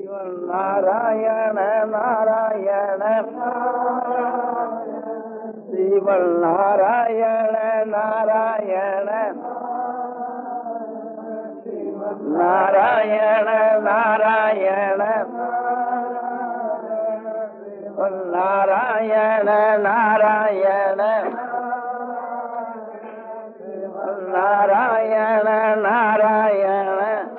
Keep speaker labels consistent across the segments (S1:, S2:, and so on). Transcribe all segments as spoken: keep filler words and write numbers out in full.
S1: नारायण नारायण श्रीमन नारायण नारायण नारायण नारायण नारायण नारायण नारायण नारायण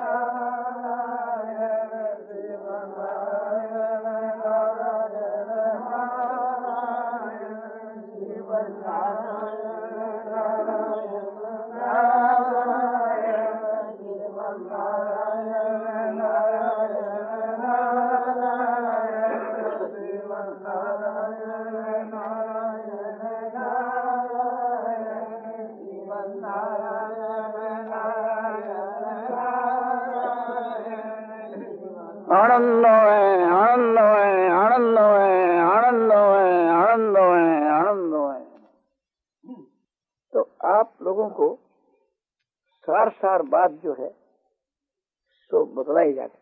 S1: आनंद है आनंद है आनंद है आनंद है आनंद है आनंद है। तो आप लोगों को सार सार बात जो है सो बतलाई जाती।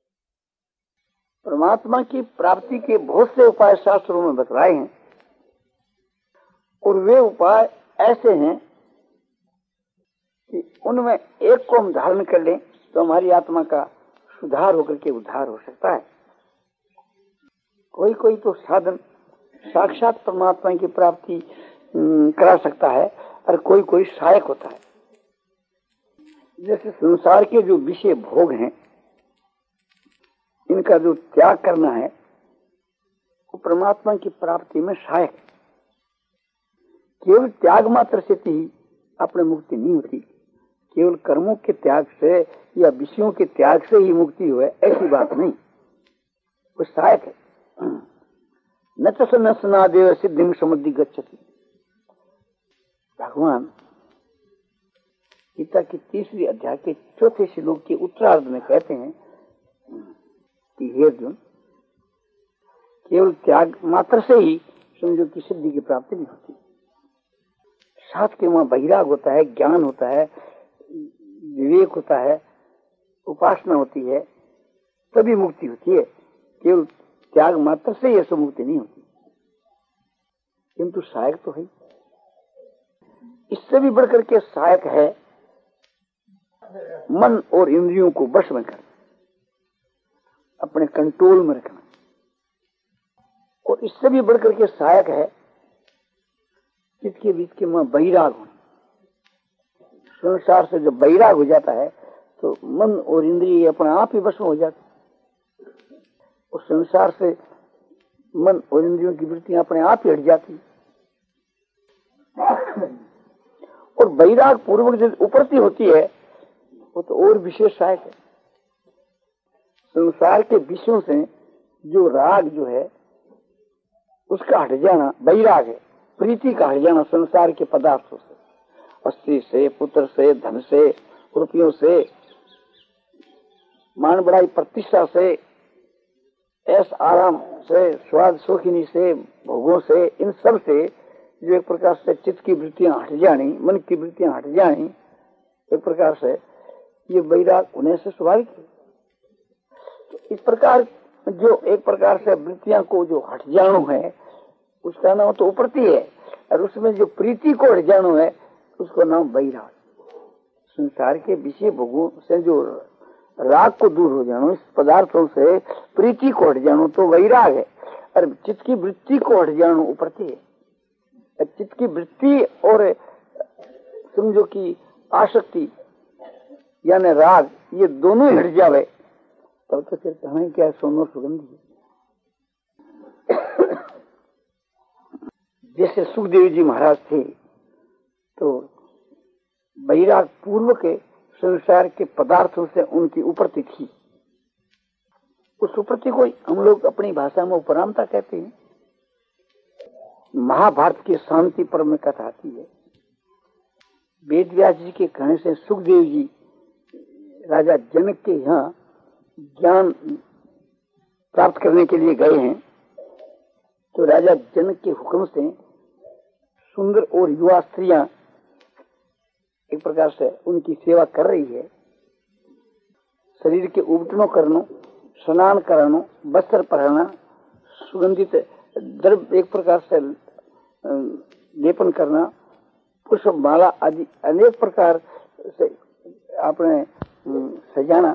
S1: परमात्मा की प्राप्ति के बहुत से उपाय शास्त्रों में बतलाए हैं और वे उपाय ऐसे हैं कि उनमें एक को हम धारण कर लें तो हमारी आत्मा का सुधार होकर के उद्धार हो सकता है। कोई कोई तो साधन साक्षात परमात्मा की प्राप्ति करा सकता है और कोई कोई सहायक होता है। जैसे संसार के जो विषय भोग हैं इनका जो त्याग करना है वो परमात्मा की प्राप्ति में सहायक। केवल त्याग मात्र से ही अपने मुक्ति नहीं होती। केवल कर्मों के त्याग से या विषयों के त्याग से ही मुक्ति हुए ऐसी बात नहीं, वो सहायक है। न च सन्नादेव सिद्धिं समुद्धि गच्छति। भगवान गीता की तीसरी अध्याय के चौथे श्लोक के उत्तरार्ध में कहते हैं कि हे अर्जुन, केवल त्याग मात्र से ही समझो कि सिद्धि की प्राप्ति नहीं होती। साथ के वहां वैराग होता है, ज्ञान होता है, विवेक होता है, उपासना होती है, तभी मुक्ति होती है। केवल त्याग मात्र से यह सब मुक्ति नहीं होती, किंतु सहायक तो है। इससे भी बढ़कर के सहायक है मन और इंद्रियों को वश में करना, अपने कंट्रोल में रखना। और इससे भी बढ़कर के सहायक है जिसके बीच के में वैराग होना। संसार से जब वैराग हो जाता है तो मन और इंद्रिय अपने आप ही वश में हो जाती। और संसार से मन और इंद्रियों की वृत्तियां अपने आप ही हट जाती। और वैराग पूर्वक जो उपरती होती है वो तो और विशेष सहायक है। संसार के विषयों से जो राग जो है उसका हट जाना वैराग है। प्रीति का हट जाना संसार के पदार्थों से, स्त्री से, पुत्र से, धन से, रुपयों से, मान बढ़ाई प्रतिष्ठा से, ऐस आराम से, स्वाद शौकीनी से, भोगों से, इन सब से जो एक प्रकार से चित्त की वृत्तियां हट जानी, मन की वृत्तियां हट जानी, एक प्रकार से ये वैराग होने से स्वाभाविक है। तो इस प्रकार जो एक प्रकार से वृत्तियां को जो हट जानो है उसका नाम तो उपरती है, और उसमें जो प्रीति को हट जानो है उसको नाम वैराग। संसार के विषय भोगों से जो राग को दूर हो जानो, इस पदार्थों से प्रीति को हट जानो तो वैराग है। और चित्त की वृत्ति को हट जानो उपरती है। चित्त की वृत्ति और समझो कि आसक्ति यानी राग, ये दोनों ही हट जावे तब तो फिर कहां क्या सोनो सुगंधी। जैसे सुखदेव जी महाराज थे तो वैराग पूर्व के संसार के पदार्थों से उनकी उपरती थी। उस उपरती को हम लोग अपनी भाषा में उपरामता कहते हैं। महाभारत की शांति पर्व में कथा आती है। वेद व्यास जी के कहने से सुखदेव जी राजा जनक के यहाँ ज्ञान प्राप्त करने के लिए गए हैं। तो राजा जनक के हुक्म से सुंदर और युवा स्त्रियां एक प्रकार से उनकी सेवा कर रही है। शरीर के उबटनों करनो स्नान कराना, वस्त्र पहनना, सुगंधित द्रव्य एक प्रकार से लेपन करना, पुष्प माला आदि अनेक प्रकार से आपने सजाना,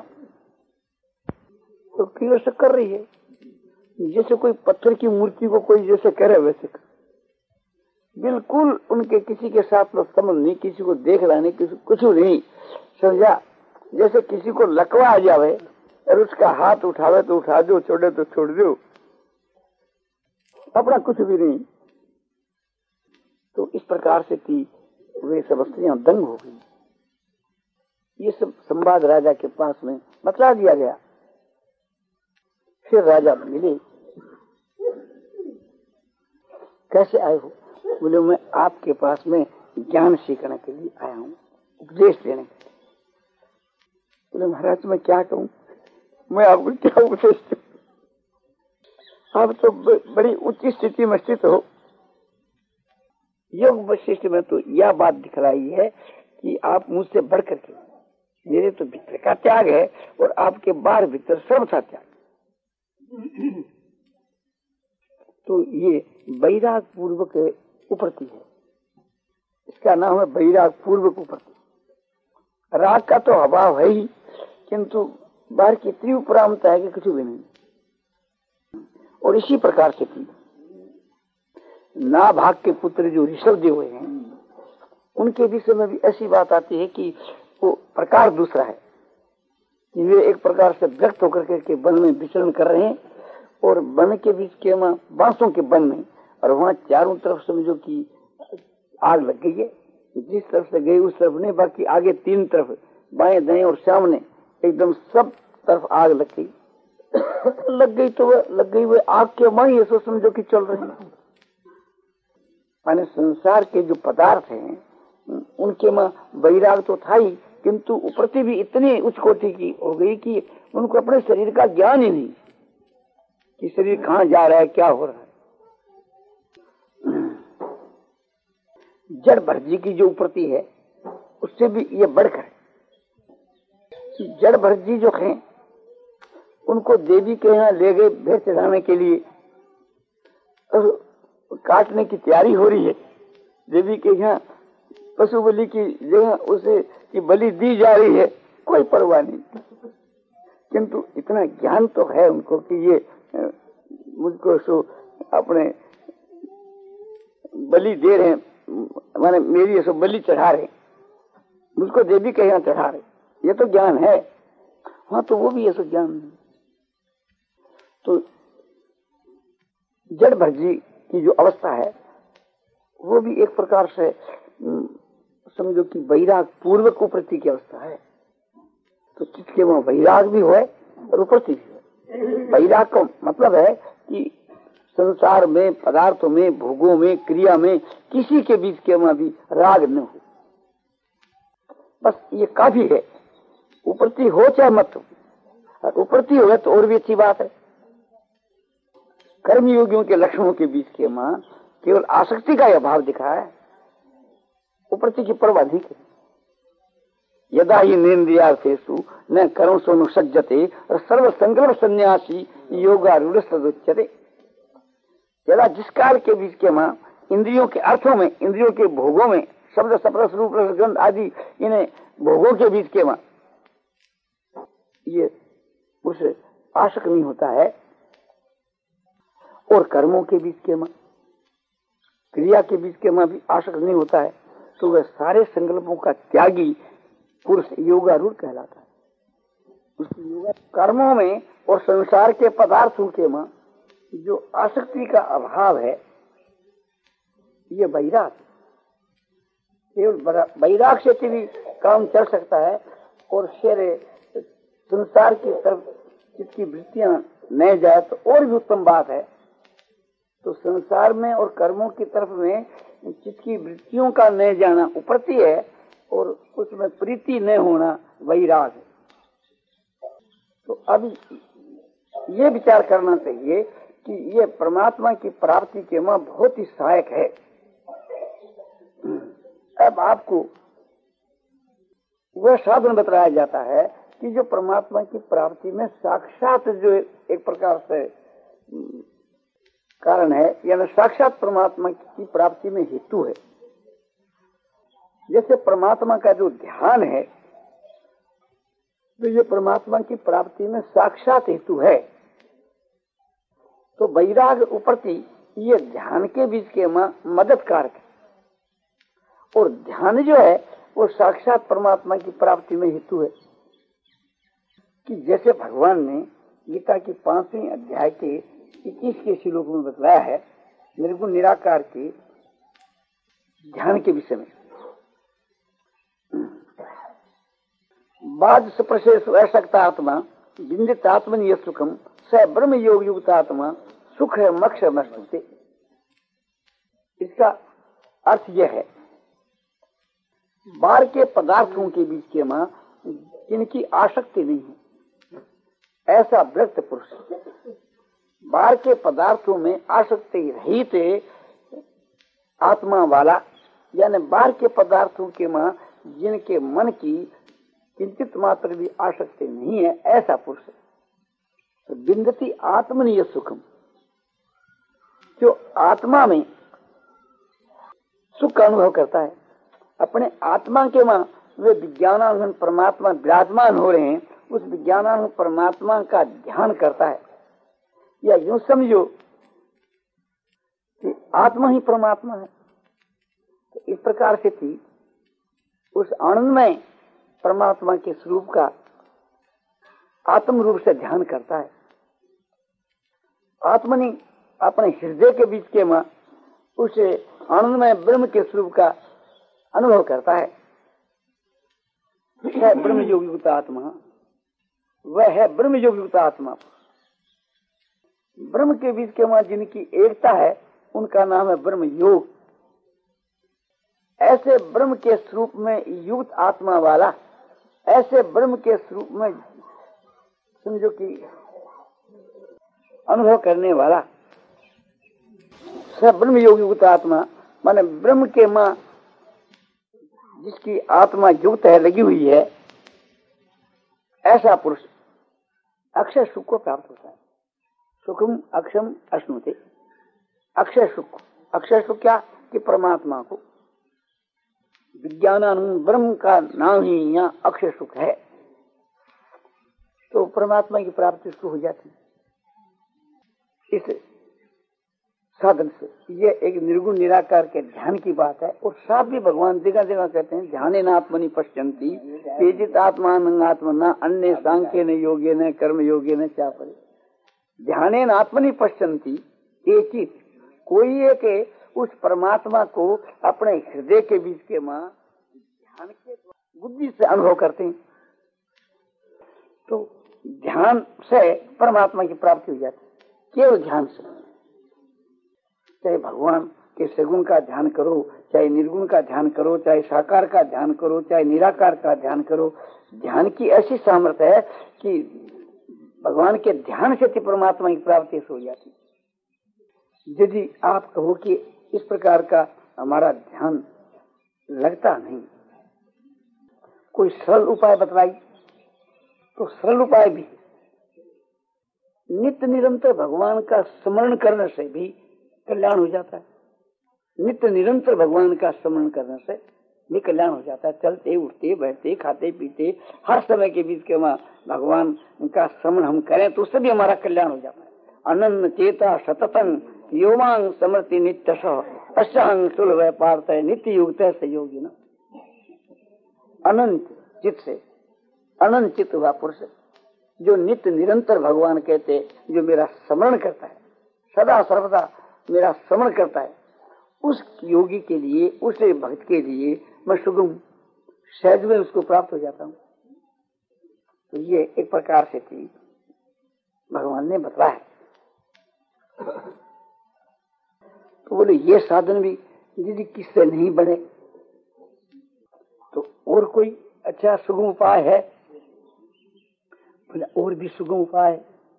S1: तो क्यों से कर रही है। जैसे कोई पत्थर की मूर्ति को कोई जैसे करे वैसे कर, बिल्कुल उनके किसी के साथ में संबंध नहीं, किसी को देख रहा नहीं, किसी कुछ नहीं समझा। जैसे किसी को लकवा आ जावे और उसका हाथ उठावे तो उठा दो, छोड़े तो छोड़ दो, अपना कुछ भी नहीं। तो इस प्रकार से थी वे सब स्त्रियां दंग हो गई। ये सब संवाद राजा के पास में बतला दिया गया। फिर राजा मिले, कैसे आए हो? बोले मैं आपके पास में ज्ञान सीखने के लिए आया हूँ, उपदेश देने के लिए। बोले महाराज मैं क्या कहूँ, मैं आपको क्या उपदेश दूं? आप तो बड़ी उच्च स्थिति में स्थित हो। योग वशिष्ठ में तो यह बात दिखलाई है कि आप मुझसे बढ़ करके, मेरे तो भीतर का त्याग है और आपके बाहर भीतर सर्वथा त्याग। तो ये वैराग पूर्वक उपरति है, इसका नाम है वैराग पूर्वक उपरति। राग का तो अभाव है ही, किंतु बाहर की तीव्र परामता है कि कुछ भी नहीं। और इसी प्रकार से थी नाभाग के पुत्र जो ऋषभ देव हैं, उनके विषय में भी ऐसी बात आती है कि वो प्रकार दूसरा है कि वे एक प्रकार से व्यक्त होकर के वन में विचरण कर रहे हैं और वन के बीच के बांसों के वन में, और वहां चारों तरफ समझो कि आग लग गई है। जिस तरफ से गई उस तरफ नहीं, बाकी आगे तीन तरफ, बाएं दाएं और सामने एकदम सब तरफ आग लग गई। लग गई तो वह लग गई वह आग के माई ऐसा समझो कि चल रही है। माने संसार के जो पदार्थ हैं उनके में वैराग तो था ही, किंतु उपरति भी इतनी उच्च कोटि की हो गई कि उनको अपने शरीर का ज्ञान ही नहीं कि शरीर कहाँ जा रहा है, क्या हो रहा है। जड़ भर्जी की जो उपरति है उससे भी ये बढ़कर कि जड़ भर्जी जो है उनको देवी के यहाँ ले गए भेंट चढ़ाने के लिए, और काटने की तैयारी हो रही है। देवी के यहाँ पशु बलि की जगह उसे की बलि दी जा रही है, कोई परवाह नहीं, किंतु इतना ज्ञान तो है उनको कि ये मुझको सो अपने बलि दे रहे हैं, माने मेरी ऐसा बलि चढ़ा रहे, मुझको देवी के यहाँ चढ़ा रहे, ये तो ज्ञान है। हाँ, तो वो भी ऐसा ज्ञान नहीं। तो जड़ भर्जी की जो अवस्था है वो भी एक प्रकार से समझो कि वैराग पूर्वक उपरति की अवस्था है। तो जिसके वहां वैराग भी होए और उपरति भी होए। वैराग का मतलब है कि संसार में, पदार्थों में, भोगों में, क्रिया में किसी के बीच के वहां भी राग न हो, बस ये काफी है। उपरति हो चाहे मत हो, और उपरति हो तो और भी अच्छी बात है। कर्मयोगियों के लक्षणों के बीच के मां केवल आसक्ति का अभाव दिखा है, उपरति की परवाह नहीं करी। यदा ही नेन्द्रियार्थेषु न कर्म सोनु सज्जते और सर्व संकल्प सन्यासी योगारूढ़ सदुच्यते। यदा जिस काल के बीच के मां इंद्रियों के अर्थों में, इंद्रियों के भोगों में, शब्द स्पर्श रूप रस गंध आदि इन्हें भोगों के बीच के मां ये उसे आशक नहीं होता है, और कर्मों के बीच के मां, क्रिया के बीच के मां भी आशक नहीं होता है, तो वह सारे संकल्पों का त्यागी पुरुष योगारूढ़ कहलाता है। उसकी योगा कर्मों में और संसार के पदार्थों के मां जो आसक्ति का अभाव है, ये वैराग, केवल वैराग से भी काम चल सकता है। और फिर संसार की तरफ जिसकी वृत्तियां न जाए तो और भी उत्तम बात है। तो संसार में और कर्मों की तरफ में जिसकी वृत्तियों का न जाना उपरति है, और उसमें प्रीति न होना वैराग है। तो अब ये विचार करना चाहिए कि ये परमात्मा की प्राप्ति के में बहुत ही सहायक है। अब आपको वह साधन बताया जाता है कि जो परमात्मा की प्राप्ति में साक्षात जो एक प्रकार से कारण है, यानी साक्षात परमात्मा की प्राप्ति में हेतु है। जैसे परमात्मा का जो ध्यान है, तो ये परमात्मा की प्राप्ति में साक्षात हेतु है। तो वैराग उपरति ये ध्यान के बीच के मदद कारक है, और ध्यान जो है वो साक्षात परमात्मा की प्राप्ति में हेतु है। कि जैसे भगवान ने गीता की पांचवी अध्याय के इक्कीस के श्लोक में बतलाया है निर्गुण निराकार के ध्यान के विषय में। बाद सप्रशेष असक्ता आत्मा बिंदित आत्मनीय सुखम स ब्रह्म योग युक्त आत्मा सुख है मक्ष मस्तुते। इसका अर्थ यह है, बाहर के पदार्थों के बीच के मां इनकी आसक्ति नहीं है, ऐसा व्यक्त पुरुष बाहर के पदार्थों में आसक्ति रहित आत्मा वाला, यानी बाहर के पदार्थों के मां जिनके मन की किंचित मात्र भी आसक्ति नहीं है, ऐसा पुरुष है। तो बिंदती आत्मनीय सुखम, जो आत्मा में सुख का अनुभव करता है, अपने आत्मा के मां वे विज्ञानानुगुण परमात्मा विराजमान हो रहे हैं, उस विज्ञानानुगुण परमात्मा का ध्यान करता है। या यूं समझो कि आत्मा ही परमात्मा है। तो इस प्रकार से थी उस आनंदमय परमात्मा के स्वरूप का आत्म रूप से ध्यान करता है। आत्मनि अपने हृदय के बीच के मां उस आनंदमय ब्रह्म के स्वरूप का अनुभव करता है। वह ब्रह्म योग युक्त आत्मा, वह है ब्रह्म योग युक्त आत्मा। ब्रह्म के बीच के मां जिनकी एकता है उनका नाम है ब्रह्म योग। ऐसे ब्रह्म के स्वरूप में युक्त आत्मा वाला, ऐसे ब्रह्म के स्वरूप में समझो कि अनुभव करने वाला सब ब्रह्म योग युक्त आत्मा, माने ब्रह्म के मां जिसकी आत्मा युक्त है, लगी हुई है, ऐसा पुरुष अक्षय सुख को प्राप्त होता है। सुखम अक्षम अश्नुते। अक्षय सुख, अक्षय सुख क्या कि परमात्मा को विज्ञानानुगुण ब्रह्म का नाम ही यहाँ अक्षय सुख है। तो परमात्मा की प्राप्ति उसको हो जाती है इस साधन से। ये एक निर्गुण निराकार के ध्यान की बात है। और साथ भी भगवान जगह जगह कहते हैं ध्याने न आत्मनि पश्यन्ति तेजित आत्मान आत्मना अन्य सांख्य न योगे न कर्म योगे न चापरे। ध्याने न आत्मनि पश्यन्ति तेजित, कोई एक उस परमात्मा को अपने हृदय के बीच के मां ध्यान के बुद्धि से अनुभव करते हैं। तो ध्यान से परमात्मा की प्राप्ति हो जाती है, केवल ध्यान से। चाहे भगवान के सगुण का ध्यान करो, चाहे निर्गुण का ध्यान करो, चाहे साकार का ध्यान करो, चाहे निराकार का ध्यान करो, ध्यान की ऐसी सामर्थ्य है कि भगवान के ध्यान से परमात्मा की प्राप्ति हो जाती। यदि आप कहो कि इस प्रकार का हमारा ध्यान लगता नहीं, कोई सरल उपाय बतलाई, तो सरल उपाय भी नित्य निरंतर भगवान का स्मरण करने से भी कल्याण हो जाता है। नित्य निरंतर भगवान का स्मरण करने से भी कल्याण हो जाता है। चलते उठते बैठते खाते पीते हर समय के बीच के भगवान का स्मरण हम करें तो उससे भी हमारा कल्याण हो जाता है। अनन्य चेता सततं योमांग समृति नित्य अशांग सुलभ पार्थ नित्य युक्त सहयोगी न। अनंत चित से, अनंत चित हुआ पुरुष जो नित्य निरंतर भगवान कहते, जो मेरा स्मरण करता है, सदा सर्वदा मेरा स्मरण करता है, उस योगी के लिए, उस भक्त के लिए मैं सुगम सहज में उसको प्राप्त हो जाता हूँ। तो ये एक प्रकार से थी भगवान ने बतलाया है। तो बोले ये साधन भी यदि किससे नहीं बने तो और कोई अच्छा सुगम उपाय है? बोले और भी सुगम उपाय।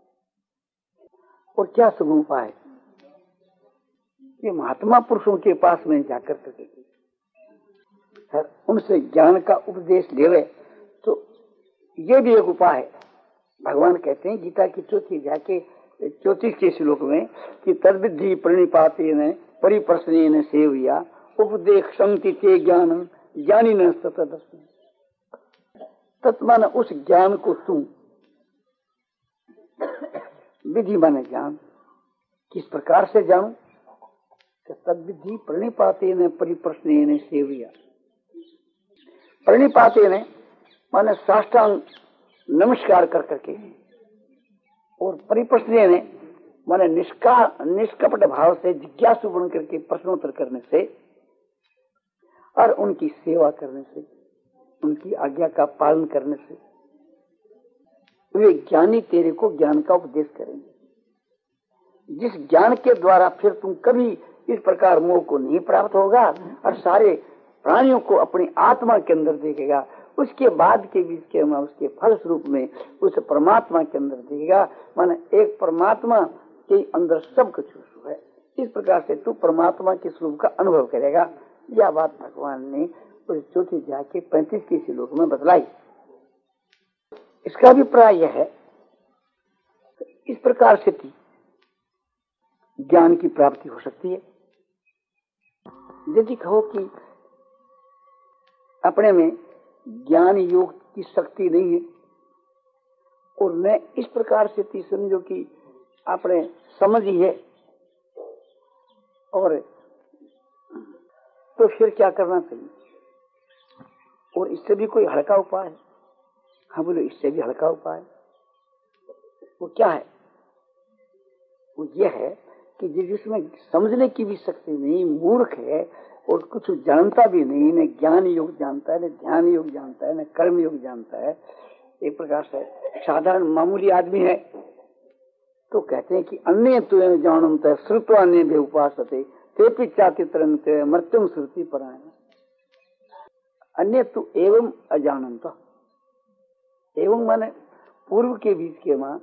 S1: और क्या सुगम उपाय है? ये महात्मा पुरुषों के पास में जाकर करके उनसे ज्ञान का उपदेश लेवे तो ये भी एक उपाय है। भगवान कहते हैं गीता की चौथी जाके चौतीस के श्लोक में कि तद्विद्धि प्रणिपाते न परिप्रश्ने न सेविया उपदेश संति ते ज्ञान ज्ञानी न सतदस्मि। तत्मान उस ज्ञान को तू, विधि माने ज्ञान, किस प्रकार से जानू? तद्विधि प्रणिपाते न परिप्रश्ने न सेविया। प्रणिपाते न माने साष्टांग नमस्कार कर करके, और परिप्रश्ने ने माने निष्का निष्कपट भाव से जिज्ञासु बन करके प्रश्नोत्तर करने से और उनकी सेवा करने से, उनकी आज्ञा का पालन करने से वे ज्ञानी तेरे को ज्ञान का उपदेश करेंगे, जिस ज्ञान के द्वारा फिर तुम कभी इस प्रकार मोह को नहीं प्राप्त होगा और सारे प्राणियों को अपनी आत्मा के अंदर देखेगा। उसके बाद के बीच के में उसके फल स्वरूप में उस परमात्मा के अंदर देखेगा। माने एक परमात्मा के अंदर सब कुछ है। इस प्रकार से तू परमात्मा के स्वरूप का अनुभव करेगा। यह बात भगवान ने उस चौथी अध्याय के पैंतीस के श्लोक में बतलाई। इसका अभिप्राय यह है, इस प्रकार से ज्ञान की प्राप्ति हो सकती है। यदि कहो कि अपने में ज्ञान योग की शक्ति नहीं है और न इस प्रकार से थी समझो कि आपने समझ ही है, और तो फिर क्या करना चाहिए? और इससे भी कोई हल्का उपाय है? हाँ बोलो, इससे भी हल्का उपाय। वो क्या है? वो ये है कि जिसमें समझने की भी शक्ति नहीं, मूर्ख है और कुछ जानता भी नहीं, न ज्ञान योग जानता है, न ध्यान योग जानता है, न कर्म योग जानता है, एक प्रकार से साधारण मामूली आदमी है, तो कहते हैं कि अन्य तो जानत श्रुत्वा अन्य भी उपासते ते पिचाति तरंत मृत्युम श्रुति परायण। अन्य तो एवं अजानंत, एवं माने पूर्व के बीच के मां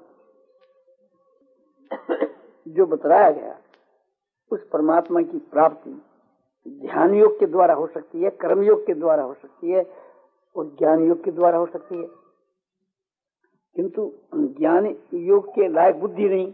S1: जो बतलाया गया उस परमात्मा की प्राप्ति ध्यान योग के द्वारा हो सकती है, कर्म योग के द्वारा हो सकती है और ज्ञान योग के द्वारा हो सकती है। किंतु ज्ञान योग के लायक बुद्धि नहीं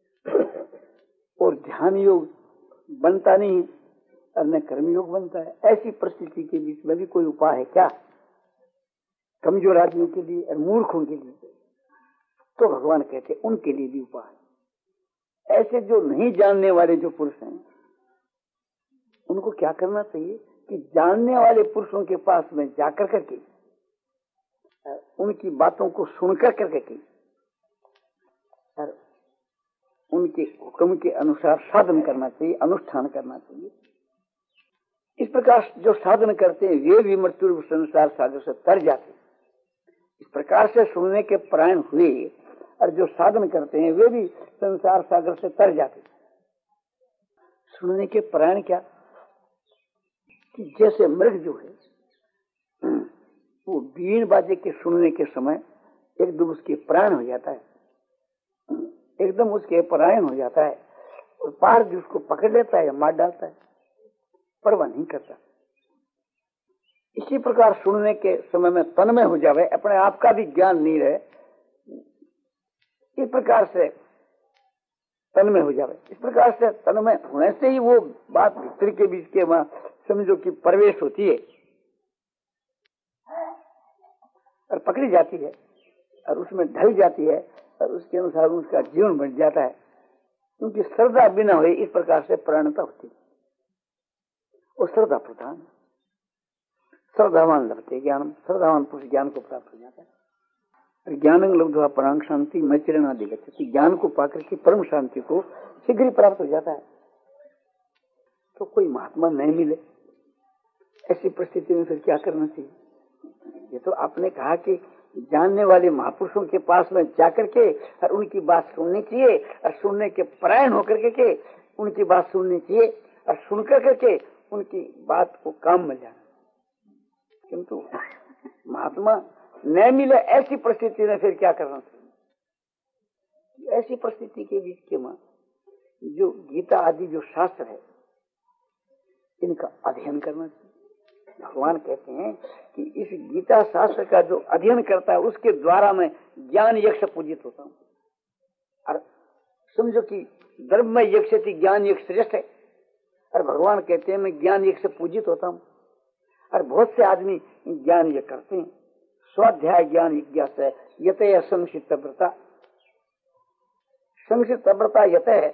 S1: और ध्यान योग बनता नहीं और न कर्म योग बनता है। ऐसी परिस्थिति के बीच में भी कोई उपाय है क्या? कमजोर आदमियों के लिए और मूर्खों के लिए तो भगवान कहते हैं उनके लिए भी उपाय। ऐसे जो नहीं जानने वाले जो पुरुष हैं उनको क्या करना चाहिए कि जानने वाले पुरुषों के पास में जाकर करके उनकी बातों को सुनकर करके और उनके हुक्म के अनुसार साधन करना चाहिए, अनुष्ठान करना चाहिए। इस प्रकार जो साधन करते हैं वे भी मृत्यु संसार सागर से तर जाते। इस प्रकार से सुनने के परायण हुए और जो साधन करते हैं वे भी संसार सागर से तर जाते। सुनने के परायण क्या कि जैसे मृग जो है वो बीन बाजे के सुनने के समय एकदम उसके प्राण हो जाता है, एकदम उसके परायण हो जाता है और पार भी उसको पकड़ लेता है, मार डालता है, परवाह नहीं करता। इसी प्रकार सुनने के समय में तन्मय हो जावे, अपने आप का भी ज्ञान नहीं रहे, इस प्रकार से तन्मय हो जावे। इस प्रकार से तन्मय होने से ही वो बात भीतर के बीच के वहां समझो कि प्रवेश होती है और पकड़ी जाती है और उसमें ढल जाती है और उसके अनुसार उसका जीवन बन जाता है। क्योंकि श्रद्धा बिना हुए इस प्रकार से प्रणता होती है और श्रद्धा प्रधान, श्रद्धावान लभते ज्ञान, श्रद्धावान पुरुष ज्ञान को प्राप्त हो जाता है। ज्ञान लब्ध्वा परांग शांति मैत्रेणा दिगच्छति, ज्ञान को पाकर के परम शांति को शीघ्र ही प्राप्त हो जाता है। तो कोई महात्मा नहीं मिले ऐसी परिस्थिति में फिर क्या करना चाहिए? ये तो आपने कहा कि जानने वाले महापुरुषों के पास में जाकर के और उनकी बात सुननी चाहिए और सुनने के परायण होकर के उनकी बात सुननी चाहिए और सुनकर करके उनकी बात को काम में जाना। किंतु महात्मा न मिले ऐसी परिस्थिति में फिर क्या करना चाहिए? ऐसी परिस्थिति के बीच के मां जो गीता आदि जो शास्त्र है इनका अध्ययन करना चाहिए, भगवान कहते हैं कि इस गीता शास्त्र का जो अध्ययन करता है उसके द्वारा मैं ज्ञान यक्ष पूजित होता हूँ। और समझो कि धर्ममय यक्ष थी, ज्ञान यक्ष श्रेष्ठ है। और भगवान कहते हैं मैं ज्ञान यक्ष पूजित होता हूँ। और बहुत से आदमी ज्ञान यज्ञ करते हैं, स्वाध्याय ज्ञान यज्ञ से यत संक्षिप्त व्रता, संक्षिप्त व्रता यत है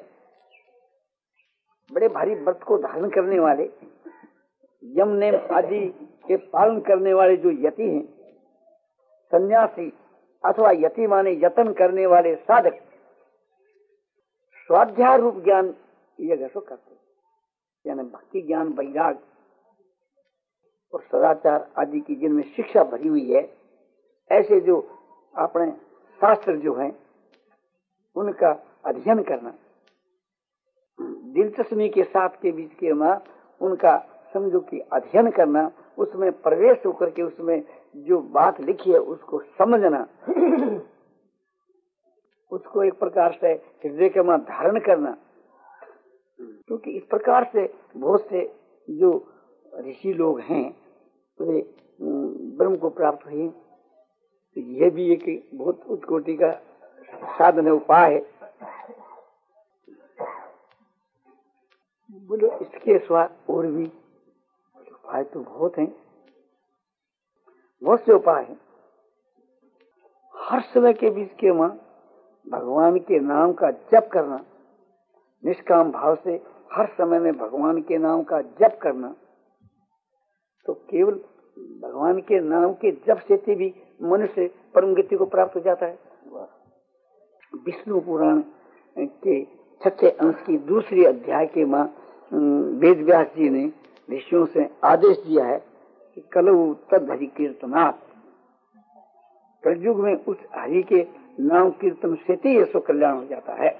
S1: बड़े भारी व्रत को धारण करने वाले, यम नेम आदि के पालन करने वाले जो यति हैं, सन्यासी अथवा यति माने यतन करने वाले साधक, स्वाध्याय रूप ज्ञान यज्ञ को करते हैं, यानी भक्ति ज्ञान वैराग और सदाचार आदि की जिनमें शिक्षा भरी हुई है, ऐसे जो अपने शास्त्र जो हैं उनका अध्ययन करना, दिलचस्पी के साथ के बीच के मां उनका समझो कि अध्ययन करना, उसमें प्रवेश होकर के उसमें जो बात लिखी है उसको समझना, उसको एक प्रकार से हृदय के मां धारण करना। क्योंकि इस प्रकार से बहुत से जो ऋषि लोग हैं वे ब्रह्म को प्राप्त हुए, तो यह भी एक बहुत उच्च कोटि का साधन है, उपाय है। बोलो इसके सिवा और भी उपाय तो बहुत हैं, बहुत से उपाय हैं। हर समय के बीच के मां भगवान के नाम का जप करना, निष्काम भाव से हर समय में भगवान के नाम का जप करना, तो केवल भगवान के नाम के जप से भी मनुष्य परम गति को प्राप्त हो जाता है। विष्णु पुराण के छठे अंश की दूसरी अध्याय के मां वेद व्यास जी ने ऋषियों से आदेश दिया है कि कलौ तद हरि कीर्तनात्, कलयुग में उस हरि के नाम कीर्तन से ही सो कल्याण हो जाता है।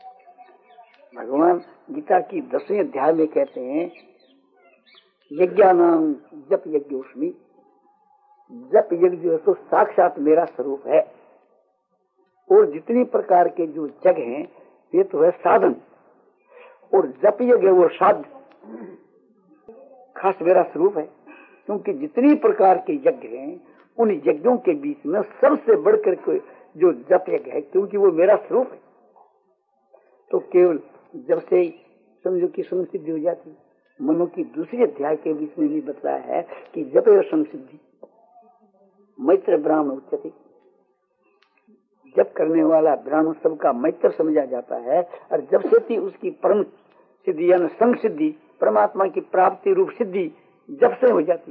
S1: भगवान गीता की दसवें अध्याय में कहते हैं यज्ञानाम जप यज्ञोस्मि, जप यज्ञ जो है तो साक्षात मेरा स्वरूप है। और जितनी प्रकार के जो यज्ञ हैं ये तो है साधन, और जप यज्ञ वो साध्य खास मेरा स्वरूप है। क्योंकि जितनी प्रकार के यज्ञ हैं उन यज्ञों के बीच में सबसे बढ़कर के जो जप यज्ञ है, क्योंकि वो मेरा स्वरूप है, तो केवल जब से ही समझो की संसिद्धि हो जाती। मनो की दूसरी अध्याय के बीच में भी बताया है कि जप एवं संसिद्धि मैत्र ब्राह्मण उच्चते, जप करने वाला ब्राह्मण सबका मैत्र समझा जाता है। और जब से थी उसकी परम सिद्धि यानी संसिद्धि, परमात्मा की प्राप्ति रूप सिद्धि जब से हो जाती।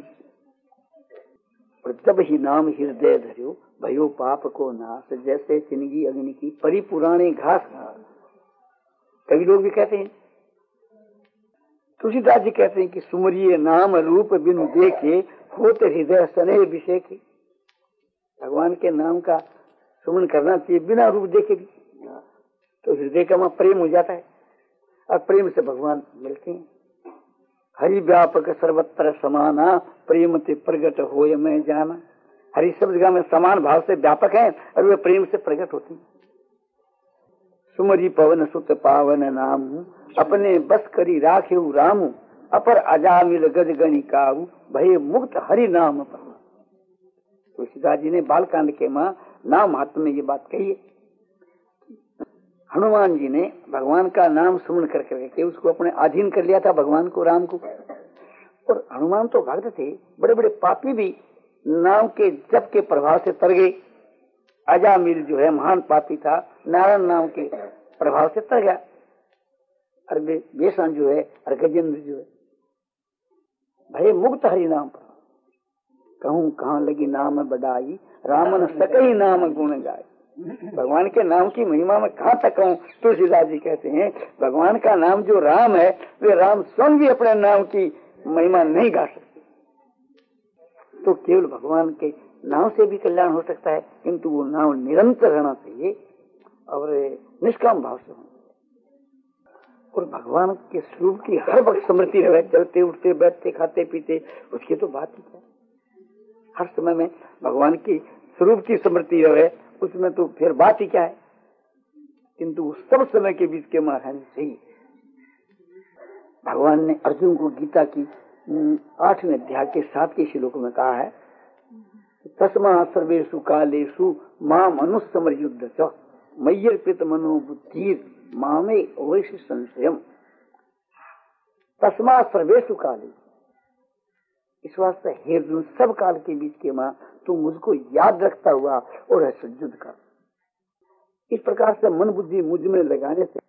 S1: और जब ही नाम हृदय धर्यो भयो पाप को नाश, जैसे चिनगी अग्नि की परिपुराणे घास। कई लोग भी कहते हैं, तुलसीदास जी कहते हैं कि सुमरिये नाम रूप बिनु देखे होत हृदय स्नेह विषय की। भगवान के नाम का सुमन करना चाहिए बिना रूप देखे भी, तो हृदय का वहां प्रेम हो जाता है और प्रेम से भगवान मिलते हैं। हरि व्यापक सर्वत्र समाना, प्रेम ते प्रगट होय मैं जाना। हरि सब जगह में समान भाव से व्यापक है और वे प्रेम से प्रकट होती है। सुमरी पवन सुत पावन नाम, अपने बस करी राखे रामू, अपर अजामिल गज गणि काऊ, भय मुक्त हरि नाम पर। तुलसीदास जी ने बालकांड के मां नाम महात्म में ये बात कही है। हनुमान जी ने भगवान का नाम सुमन कर करके उसको अपने अधीन कर लिया था, भगवान को, राम को। और हनुमान तो भक्त थे, बड़े बड़े पापी भी नाम के जप के प्रभाव से तर गए। अजामिल जो है महान पापी था, नारायण नाम के प्रभाव से तर गया। और बेसान जो है और गजेंद्र जो है भय मुक्त हरि नाम पर। कहूं कहाँ लगी नाम बढ़ाई, रामन सकई नाम गुण गाय। भगवान के नाम की महिमा में कहाँ तक कहूं। तुलसीदास जी कहते हैं भगवान का नाम जो राम है वे राम स्वयं भी अपने नाम की महिमा नहीं गा सकते। तो केवल भगवान के नाम से भी कल्याण हो सकता है, किंतु वो नाम निरंतर रहना चाहिए और निष्काम भाव से होना। और भगवान के स्वरूप की हर वक्त स्मृति रहे, चलते उठते बैठते खाते पीते, उसकी तो बात ही क्या। हर समय में भगवान की स्वरूप की स्मृति रहे, उसमें तो फिर बात ही क्या है। किंतु सब समय के बीच के मां रहनी चाहिए। भगवान ने अर्जुन को गीता की आठवें अध्याय के सातवें श्लोक में कहा है, तस्मा सर्वेषु कालेषु माम अनुसमर युद्ध च मय्यर्पित मनोबुद्धि मामे वैश्य संशयम। तस्मा सर्वेषु काले, इस वास्ते हे अर्जुन सब काल के बीच के मां तू मुझको याद रखता हुआ और ऐसे युद्ध कर। इस प्रकार से मन बुद्धि मुझ में लगाने से